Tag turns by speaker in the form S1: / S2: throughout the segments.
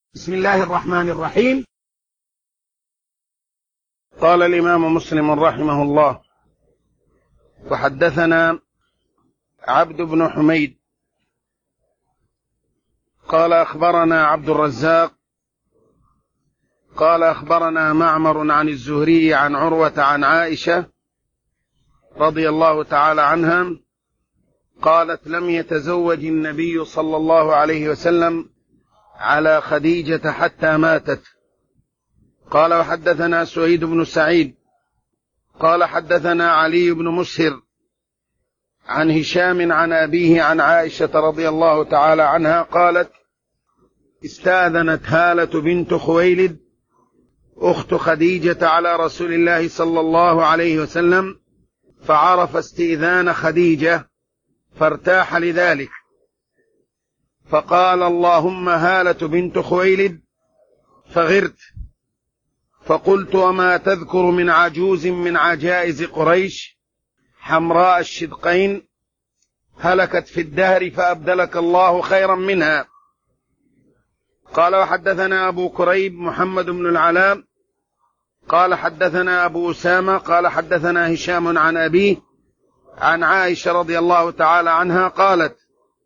S1: بسم الله الرحمن الرحيم.
S2: قال الإمام مسلم رحمه الله: وحدثنا عبد بن حميد قال أخبرنا عبد الرزاق قال أخبرنا معمر عن الزهري عن عروة عن عائشة رضي الله تعالى عنها قالت: لم يتزوج النبي صلى الله عليه وسلم على خديجة حتى ماتت. قال: وحدثنا سعيد بن سعيد قال حدثنا علي بن مسهر عن هشام عن أبيه عن عائشة رضي الله تعالى عنها قالت: استأذنت هالة بنت خويلد أخت خديجة على رسول الله صلى الله عليه وسلم، فعرف استئذان خديجة فارتاح لذلك، فقال: اللهم هالة بنت خويلد، فغرت، فقلت: وما تذكر من عجوز من عجائز قريش حمراء الشدقين هلكت في الدهر فأبدلك الله خيرا منها. قال: وحدثنا أبو كريب محمد بن العلاء قال حدثنا أبو أسامة قال حدثنا هشام عن أبيه عن عائشة رضي الله تعالى عنها قالت: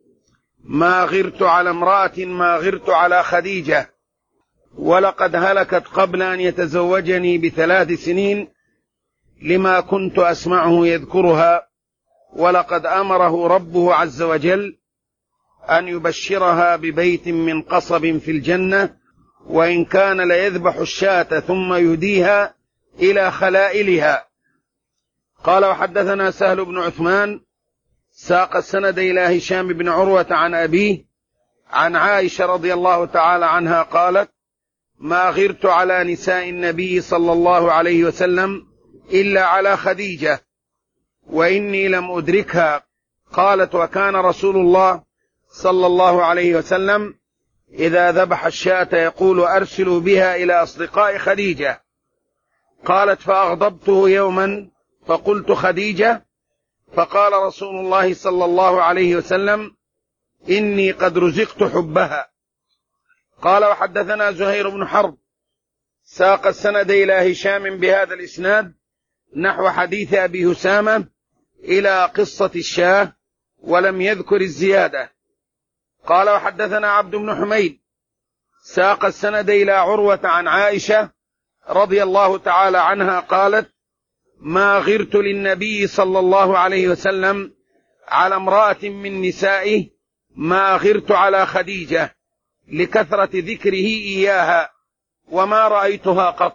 S2: ما غرت على امرأة ما غرت على خديجة، ولقد هلكت قبل أن يتزوجني ب3 سنين لما كنت أسمعه يذكرها، ولقد أمره ربه عز وجل أن يبشرها ببيت من قصب في الجنة، وإن كان ليذبح الشاة ثم يهديها إلى خلائلها. قال: وحدثنا سهل بن عثمان ساق السند إلى هشام بن عروة عن أبيه عن عائشة رضي الله تعالى عنها قالت: ما غرت على نساء النبي صلى الله عليه وسلم إلا على خديجة، وإني لم أدركها. قالت: وكان رسول الله صلى الله عليه وسلم إذا ذبح الشاة يقول: أرسلوا بها إلى أصدقاء خديجة. قالت: فأغضبته يوما فقلت: خديجة؟ فقال رسول الله صلى الله عليه وسلم: إني قد رزقت حبها. قال: وحدثنا زهير بن حرب ساق السند إلى هشام بهذا الإسناد نحو حديث أبي هسامة إلى قصة الشاة ولم يذكر الزيادة. قال: وحدثنا عبد بن حميد ساق السند إلى عروة عن عائشة رضي الله تعالى عنها قالت: ما غرت للنبي صلى الله عليه وسلم على امرأة من نسائه ما غرت على خديجة، لكثرة ذكره إياها، وما رأيتها قط.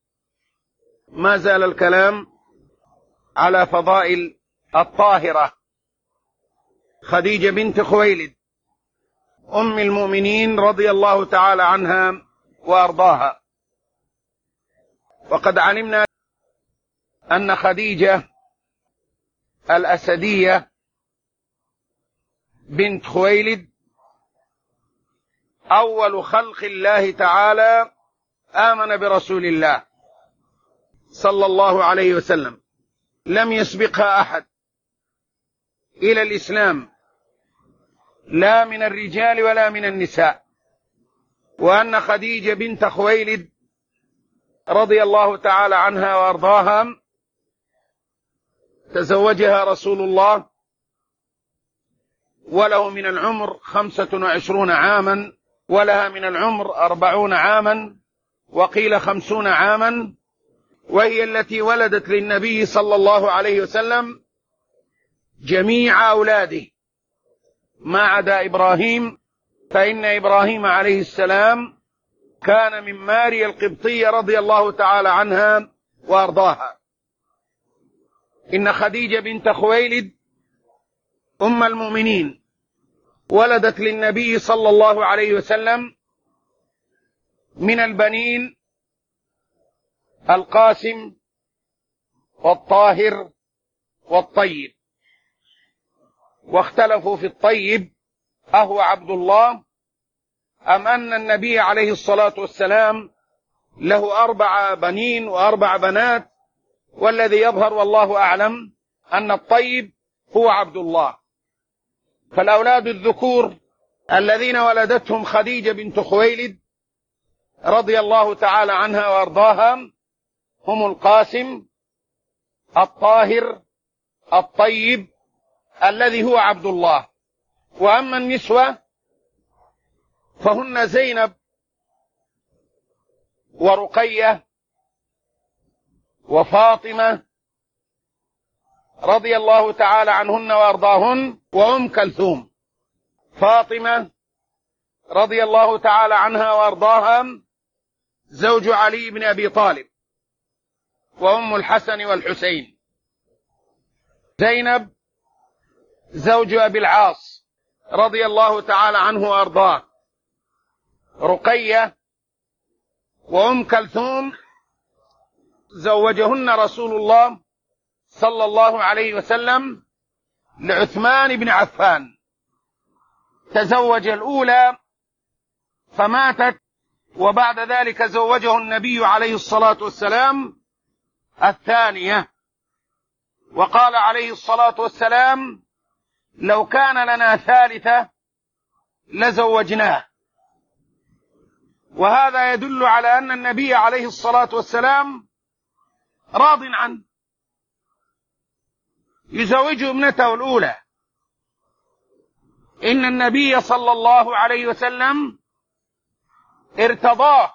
S2: ما زال الكلام على فضائل الطاهرة خديجة بنت خويلد أم المؤمنين رضي الله تعالى عنها وأرضاها. وقد علمنا أن خديجة الأسدية بنت خويلد أول خلق الله تعالى آمن برسول الله صلى الله عليه وسلم، لم يسبقها أحد إلى الإسلام لا من الرجال ولا من النساء. وأن خديجة بنت خويلد رضي الله تعالى عنها وأرضاها تزوجها رسول الله وله من العمر 25 عاما، ولها من العمر 40 عاما، وقيل 50 عاما، وهي التي ولدت للنبي صلى الله عليه وسلم جميع أولاده ما عدا إبراهيم، فإن إبراهيم عليه السلام كان من ماريا القبطية رضي الله تعالى عنها وأرضاها. إن خديجة بنت خويلد أم المؤمنين ولدت للنبي صلى الله عليه وسلم من البنين القاسم والطاهر والطيب، واختلفوا في الطيب أهو عبد الله أم أن النبي عليه الصلاة والسلام له 4 بنين و4 بنات، والذي يظهر والله أعلم أن الطيب هو عبد الله. فالأولاد الذكور الذين ولدتهم خديجة بنت خويلد رضي الله تعالى عنها وأرضاها هم القاسم الطاهر الطيب الذي هو عبد الله. وأما النسوة فهن زينب ورقية وفاطمة رضي الله تعالى عنهن وأرضاهن، وأم كلثوم. فاطمة رضي الله تعالى عنها وأرضاها زوج علي بن أبي طالب وأم الحسن والحسين. زينب زوج أبي العاص رضي الله تعالى عنه وأرضاه. رقية وأم كلثوم زوجهن رسول الله صلى الله عليه وسلم لعثمان بن عفان. تزوج الأولى فماتت، وبعد ذلك زوجه النبي عليه الصلاة والسلام الثانية، وقال عليه الصلاة والسلام: لو كان لنا ثالثة لزوجناه. وهذا يدل على أن النبي عليه الصلاة والسلام راض عنه، يزوج ابنته الأولى. إن النبي صلى الله عليه وسلم ارتضاه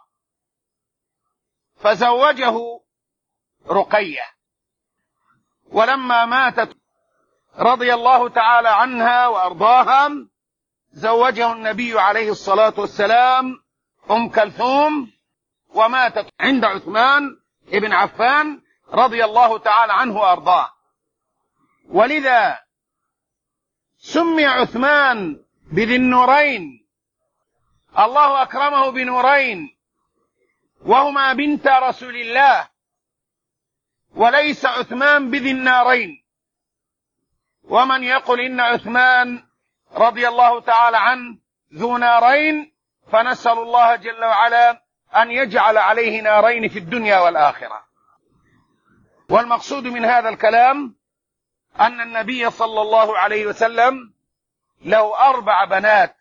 S2: فزوجه رقية. ولما ماتت رضي الله تعالى عنها وأرضاها زوجه النبي عليه الصلاة والسلام أم كلثوم، وماتت عند عثمان بن عفان رضي الله تعالى عنه وأرضاه. ولذا سمي عثمان بذي النورين، الله أكرمه بنورين وهما بنت رسول الله، وليس عثمان بذي النارين. ومن يقل إن عثمان رضي الله تعالى عنه ذو نارين فنسأل الله جل وعلا أن يجعل عليه نارين في الدنيا والآخرة. والمقصود من هذا الكلام أن النبي صلى الله عليه وسلم له 4 بنات: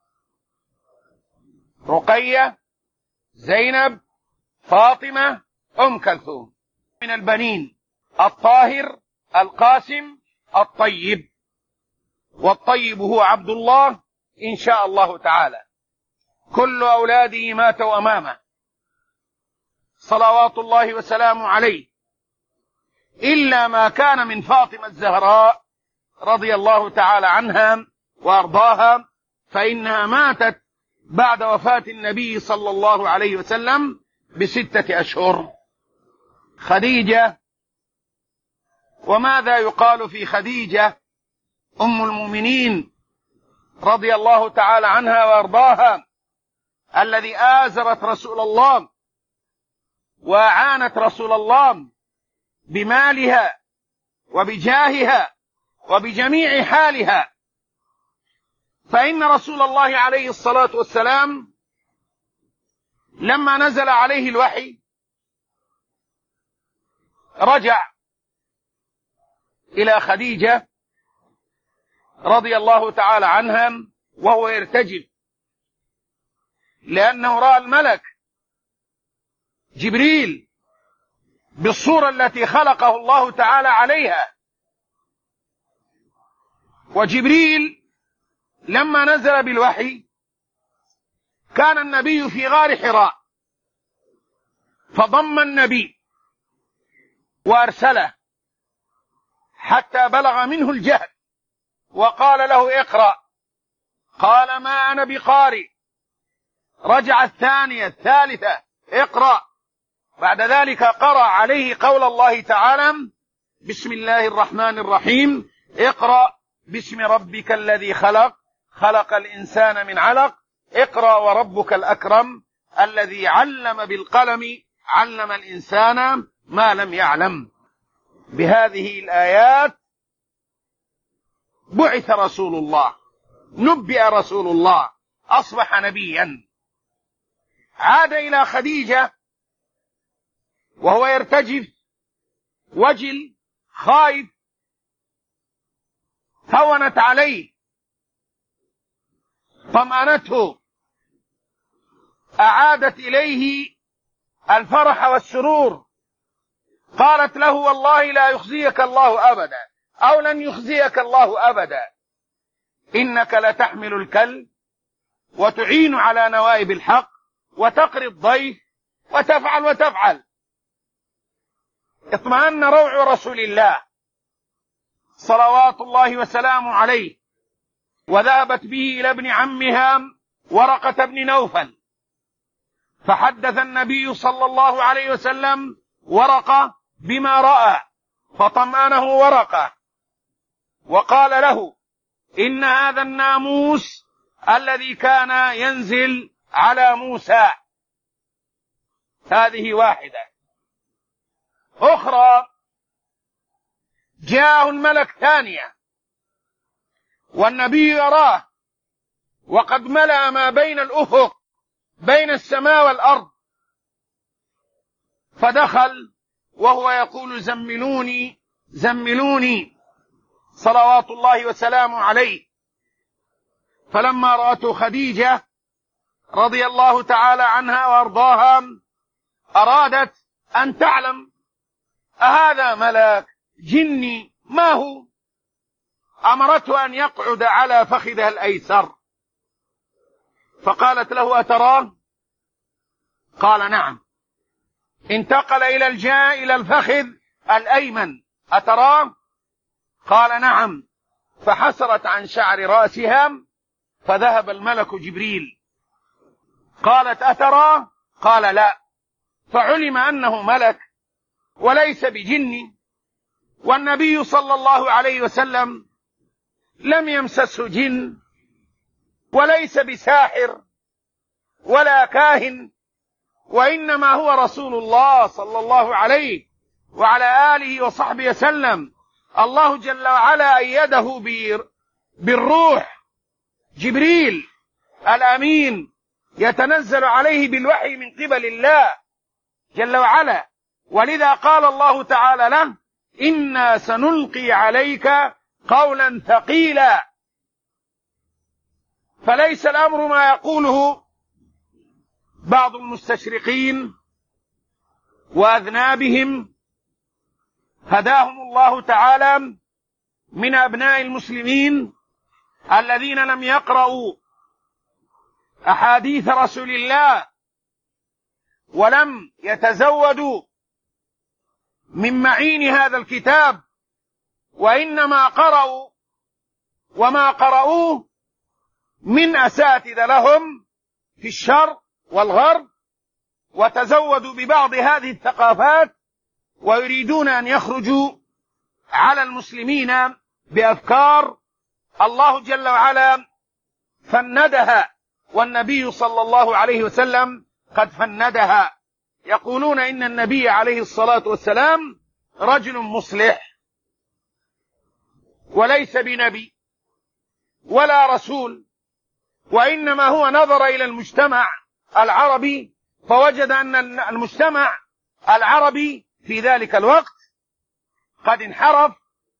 S2: رقية، زينب، فاطمة، أم كلثوم. من البنين الطاهر القاسم الطيب، والطيب هو عبد الله إن شاء الله تعالى. كل أولاده ماتوا أمامه صلوات الله وسلامه عليه، إلا ما كان من فاطمة الزهراء رضي الله تعالى عنها وأرضاها، فإنها ماتت بعد وفاة النبي صلى الله عليه وسلم ب6 أشهر. خديجة، وماذا يقال في خديجة أم المؤمنين رضي الله تعالى عنها وأرضاها، الذي آزرت رسول الله وأعانت رسول الله بمالها وبجاهها وبجميع حالها. فإن رسول الله عليه الصلاة والسلام لما نزل عليه الوحي رجع إلى خديجة رضي الله تعالى عنها وهو يرتجف، لأنه رأى الملك جبريل بالصورة التي خلقه الله تعالى عليها. وجبريل لما نزل بالوحي كان النبي في غار حراء، فضم النبي وأرسله حتى بلغ منه الجهل، وقال له: اقرأ. قال: ما أنا بقارئ. رجع الثانية الثالثة: اقرأ. بعد ذلك قرأ عليه قول الله تعالى: بسم الله الرحمن الرحيم، اقرأ باسم ربك الذي خلق، خلق الإنسان من علق، اقرأ وربك الأكرم الذي علم بالقلم، علم الإنسان ما لم يعلم. بهذه الآيات بعث رسول الله، نبئ رسول الله، أصبح نبيا. عاد إلى خديجة وهو يرتجف وجل خائف، هونت عليه، طمأنته، أعادت إليه الفرح والسرور. قالت له: والله لا يخزيك الله أبدا، أو لن يخزيك الله أبدا، إنك لتحمل الكل وتعين على نوائب الحق وتقري الضيف وتفعل. اطمأن روع رسول الله صلوات الله وسلامه عليه، وذهبت به إلى ابن عمها ورقة بن نوفل، فحدث النبي صلى الله عليه وسلم ورقة بما رأى، فطمأنه ورقة وقال له: إن هذا الناموس الذي كان ينزل على موسى. هذه واحدة. أخرى: جاءه الملك ثانية والنبي يراه وقد ملأ ما بين الأفق بين السماء والأرض، فدخل وهو يقول: زملوني زملوني، صلوات الله وسلامه عليه. فلما رأته خديجة رضي الله تعالى عنها وأرضاها أرادت أن تعلم أهذا ملك جني ما هو؟ أمرته أن يقعد على فخذها الأيسر، فقالت له: أتراه؟ قال: نعم. انتقل إلى الفخذ الأيمن: أتراه؟ قال: نعم. فحسرت عن شعر رأسها فذهب الملك جبريل. قالت: أتراه؟ قال: لا. فعلم أنه ملك وليس بجن، والنبي صلى الله عليه وسلم لم يمسسه جن وليس بساحر ولا كاهن، وإنما هو رسول الله صلى الله عليه وعلى آله وصحبه وسلم. الله جل وعلا أيده بالروح، جبريل الأمين يتنزل عليه بالوحي من قبل الله جل وعلا، ولذا قال الله تعالى له: إنا سنلقي عليك قولا ثقيلا. فليس الأمر ما يقوله بعض المستشرقين وأذنابهم هداهم الله تعالى من أبناء المسلمين الذين لم يقرأوا أحاديث رسول الله ولم يتزودوا من معين هذا الكتاب، وإنما قرأوا وما قرأوه من أساتذة لهم في الشرق والغرب، وتزودوا ببعض هذه الثقافات، ويريدون أن يخرجوا على المسلمين بأفكار الله جل وعلا فندها، والنبي صلى الله عليه وسلم قد فندها. يقولون إن النبي عليه الصلاة والسلام رجل مصلح وليس بنبي ولا رسول، وإنما هو نظر إلى المجتمع العربي فوجد أن المجتمع العربي في ذلك الوقت قد انحرف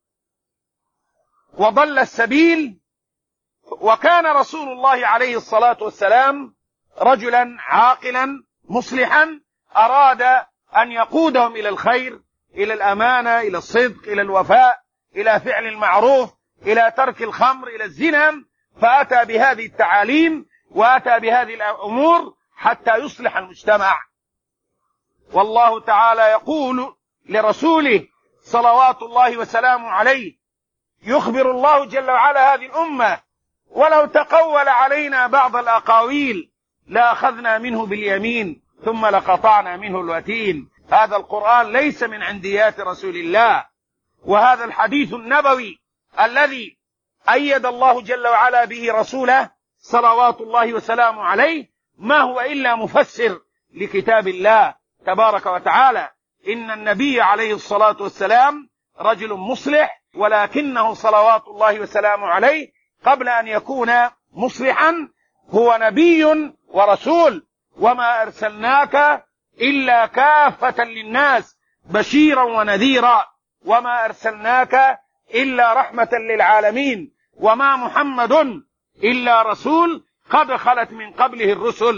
S2: وضل السبيل، وكان رسول الله عليه الصلاة والسلام رجلا عاقلا مصلحا أراد أن يقودهم إلى الخير، إلى الأمانة، إلى الصدق، إلى الوفاء، إلى فعل المعروف، إلى ترك الخمر، إلى الزنا، فأتى بهذه التعاليم وأتى بهذه الأمور حتى يصلح المجتمع. والله تعالى يقول لرسوله صلوات الله وسلامه عليه، يخبر الله جل وعلا هذه الأمة: ولو تقول علينا بعض الأقاويل لأخذنا منه باليمين ثم لقطعنا منه الوتين. هذا القرآن ليس من عنديات رسول الله، وهذا الحديث النبوي الذي أيد الله جل وعلا به رسوله صلوات الله وسلامه عليه ما هو إلا مفسر لكتاب الله تبارك وتعالى. إن النبي عليه الصلاة والسلام رجل مصلح، ولكنه صلوات الله وسلامه عليه قبل أن يكون مصلحا هو نبي ورسول. وما أرسلناك إلا كافة للناس بشيرا ونذيرا، وما أرسلناك إلا رحمة للعالمين، وما محمد إلا رسول قد خلت من قبله الرسل.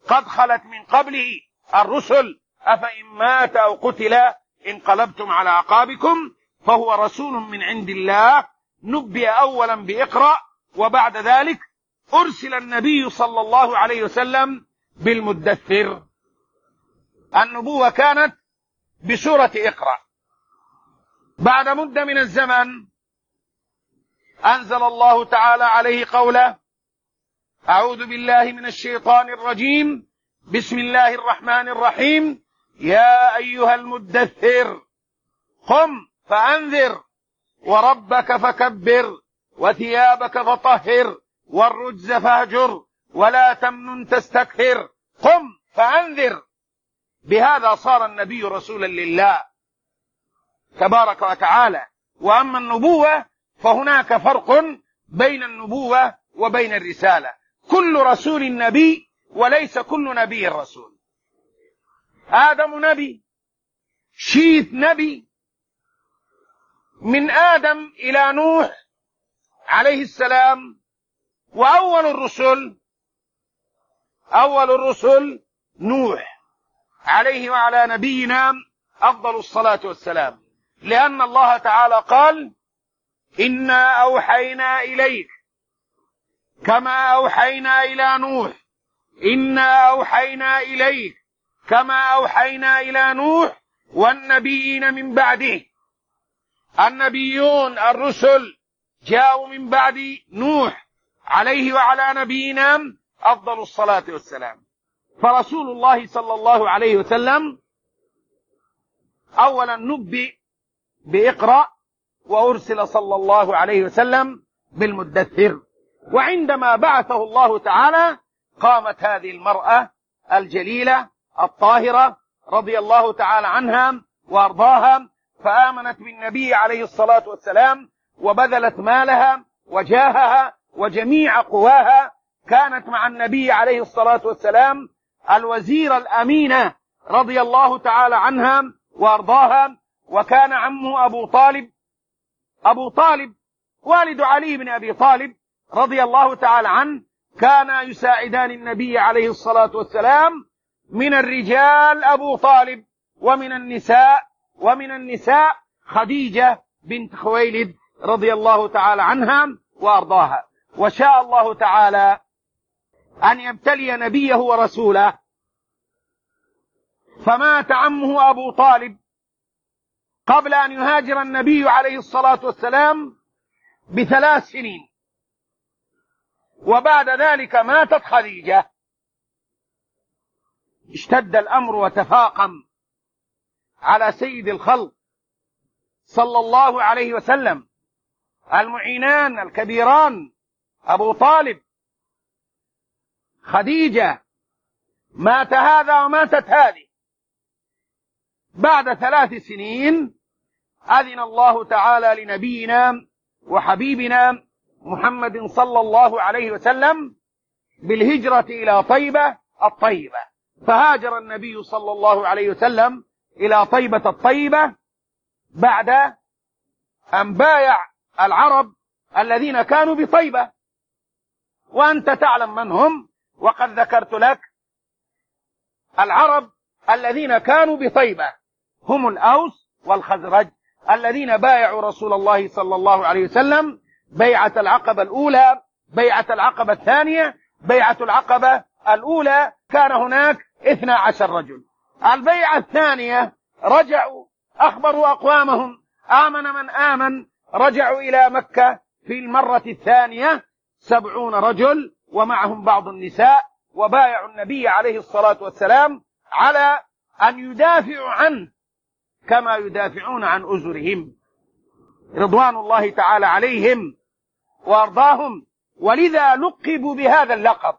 S2: قد خلت من قبله الرسل أفإن مات أو قتل انقلبتم على أعقابكم فهو رسول من عند الله نبئ أولا بإقرأ وبعد ذلك أرسل النبي صلى الله عليه وسلم بالمدثر. النبوة كانت بسورة اقرأ. بعد مدة من الزمن أنزل الله تعالى عليه قوله: أعوذ بالله من الشيطان الرجيم، بسم الله الرحمن الرحيم، يا أيها المدثر قم فأنذر وربك فكبر وثيابك فطهر والرجز فاهجر ولا تمنن تستكثر. قم فأنذر. بهذا صار النبي رسولا لله تبارك وتعالى. وأما النبوة فهناك فرق بين النبوة وبين الرسالة. كل رسول نبي وليس كل نبي رسول. آدم نبي، شيث نبي، من آدم إلى نوح عليه السلام. وأول الرسل نوح عليه وعلى نبينا أفضل الصلاة والسلام، لأن الله تعالى قال: إنا أوحينا إليك كما أوحينا إلى نوح، إنا أوحينا إليك كما أوحينا إلى نوح والنبيين من بعده. النبيون الرسل جاءوا من بعد نوح عليه وعلى نبينا أفضل الصلاة والسلام. فرسول الله صلى الله عليه وسلم أولا نبئ بإقرأ وأرسل صلى الله عليه وسلم بالمدثر. وعندما بعثه الله تعالى قامت هذه المرأة الجليلة الطاهرة رضي الله تعالى عنها وأرضاها فآمنت بالنبي عليه الصلاة والسلام وبذلت مالها وجاهها وجميع قواها. كانت مع النبي عليه الصلاة والسلام الوزيرة الأمينة رضي الله تعالى عنها وأرضاها. وكان عمه أبو طالب والد علي بن أبي طالب رضي الله تعالى عنه، كانا يساعدان النبي عليه الصلاة والسلام. من الرجال أبو طالب، ومن النساء خديجة بنت خويلد رضي الله تعالى عنها وأرضاها. وشاء الله تعالى أن يبتلي نبيه ورسوله، فمات عمه أبو طالب قبل أن يهاجر النبي عليه الصلاة والسلام ب3 سنين. وبعد ذلك ماتت خديجة. اشتد الأمر وتفاقم على سيد الخلق صلى الله عليه وسلم المعينان الكبيران أبو طالب خديجة. مات هذا وماتت هذه. بعد 3 سنين أذن الله تعالى لنبينا وحبيبنا محمد صلى الله عليه وسلم بالهجرة إلى طيبة الطيبة. فهاجر النبي صلى الله عليه وسلم إلى طيبة الطيبة بعد أن بايع العرب الذين كانوا بطيبة، وأنت تعلم من هم، وقد ذكرت لك العرب الذين كانوا بطيبة هم الأوس والخزرج الذين بايعوا رسول الله صلى الله عليه وسلم بيعة العقبة الأولى، بيعة العقبة الثانية، بيعة العقبة الأولى كان هناك 12 رجل. البيعة الثانية رجعوا أخبروا أقوامهم، آمن من آمن، رجعوا إلى مكة في المرة الثانية 70 رجل ومعهم بعض النساء، وبايعوا النبي عليه الصلاة والسلام على أن يدافعوا عنه كما يدافعون عن أزرهم رضوان الله تعالى عليهم وأرضاهم. ولذا لقبوا بهذا اللقب.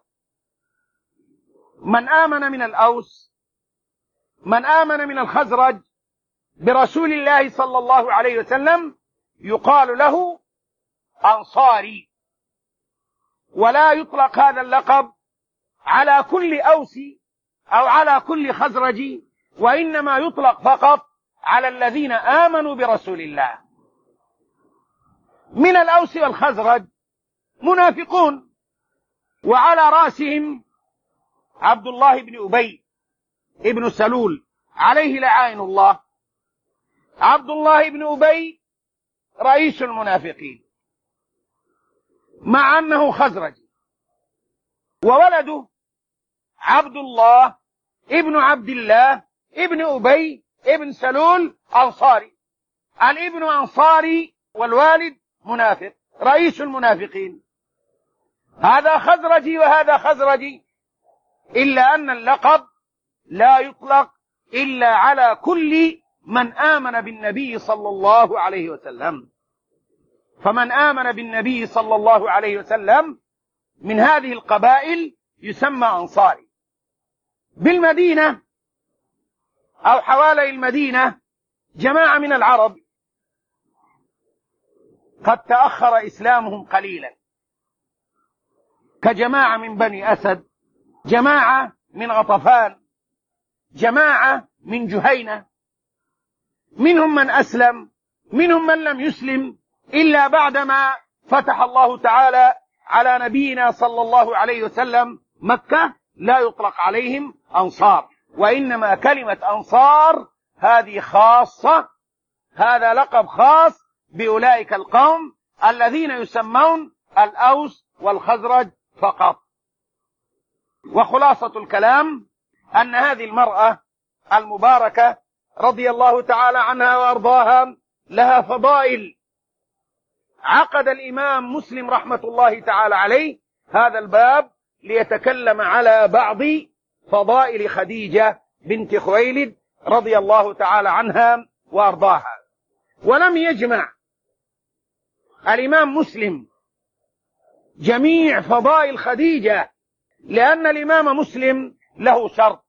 S2: من آمن من الأوس، من آمن من الخزرج برسول الله صلى الله عليه وسلم يقال له أنصاري. ولا يطلق هذا اللقب على كل أوسي أو على كل خزرجي، وإنما يطلق فقط على الذين آمنوا برسول الله. من الأوس والخزرج منافقون، وعلى رأسهم
S1: عبد الله بن أبي ابن سلول عليه لعائن الله. عبد الله بن أبي رئيس المنافقين مع أنه خزرجي، وولده عبد الله ابن عبد الله ابن أبي ابن سلول أنصاري. الابن أنصاري والوالد منافق، رئيس المنافقين. هذا خزرجي وهذا خزرجي، إلا أن اللقب لا يطلق إلا على كل من آمن بالنبي صلى الله عليه وسلم. فمن آمن بالنبي صلى الله عليه وسلم من هذه القبائل يسمى أنصاري. بالمدينة أو حوالي المدينة جماعة من العرب قد تأخر إسلامهم قليلا، كجماعة من بني أسد، جماعة من غطفان، جماعة من جهينة. منهم من أسلم، منهم من لم يسلم إلا بعدما فتح الله تعالى على نبينا صلى الله عليه وسلم مكة. لا يطلق عليهم أنصار، وإنما كلمة أنصار هذه خاصة، هذا لقب خاص بأولئك القوم الذين يسمون الأوس والخزرج فقط. وخلاصة الكلام أن هذه المرأة المباركة رضي الله تعالى عنها وأرضاها لها فضائل. عقد الإمام مسلم رحمة الله تعالى عليه هذا الباب ليتكلم على بعض فضائل خديجة بنت خويلد رضي الله تعالى عنها وأرضاها. ولم يجمع الإمام مسلم جميع فضائل خديجة، لأن الإمام مسلم له شرط،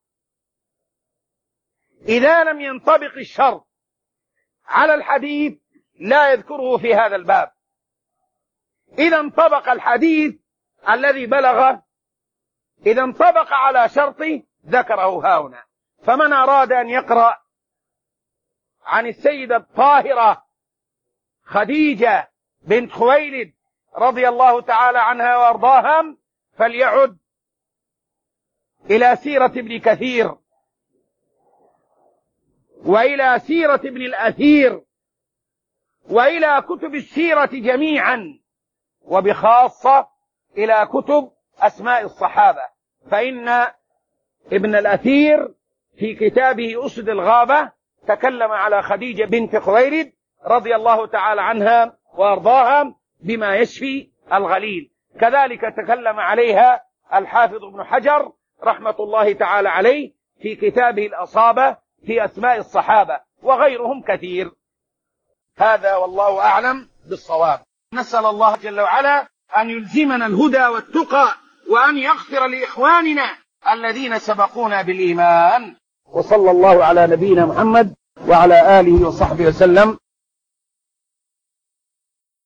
S1: إذا لم ينطبق الشرط على الحديث لا يذكره في هذا الباب. إذا انطبق الحديث الذي بلغ، إذا انطبق على شرطه ذكره هنا. فمن أراد أن يقرأ عن السيدة الطاهرة خديجة بنت خويلد رضي الله تعالى عنها وأرضاها فليعد إلى سيرة ابن كثير وإلى سيرة ابن الأثير وإلى كتب السيرة جميعا، وبخاصة إلى كتب أسماء الصحابة. فإن ابن الأثير في كتابه أسد الغابة تكلم على خديجة بنت خويلد رضي الله تعالى عنها وأرضاها بما يشفي الغليل. كذلك تكلم عليها الحافظ ابن حجر رحمة الله تعالى عليه في كتابه الأصابة في أسماء الصحابة، وغيرهم كثير. هذا والله أعلم بالصواب. نسأل الله جل وعلا أن يلزمنا الهدى والتقى، وأن يغفر لإخواننا الذين سبقونا بالإيمان. وصلى الله على نبينا محمد وعلى آله وصحبه وسلم.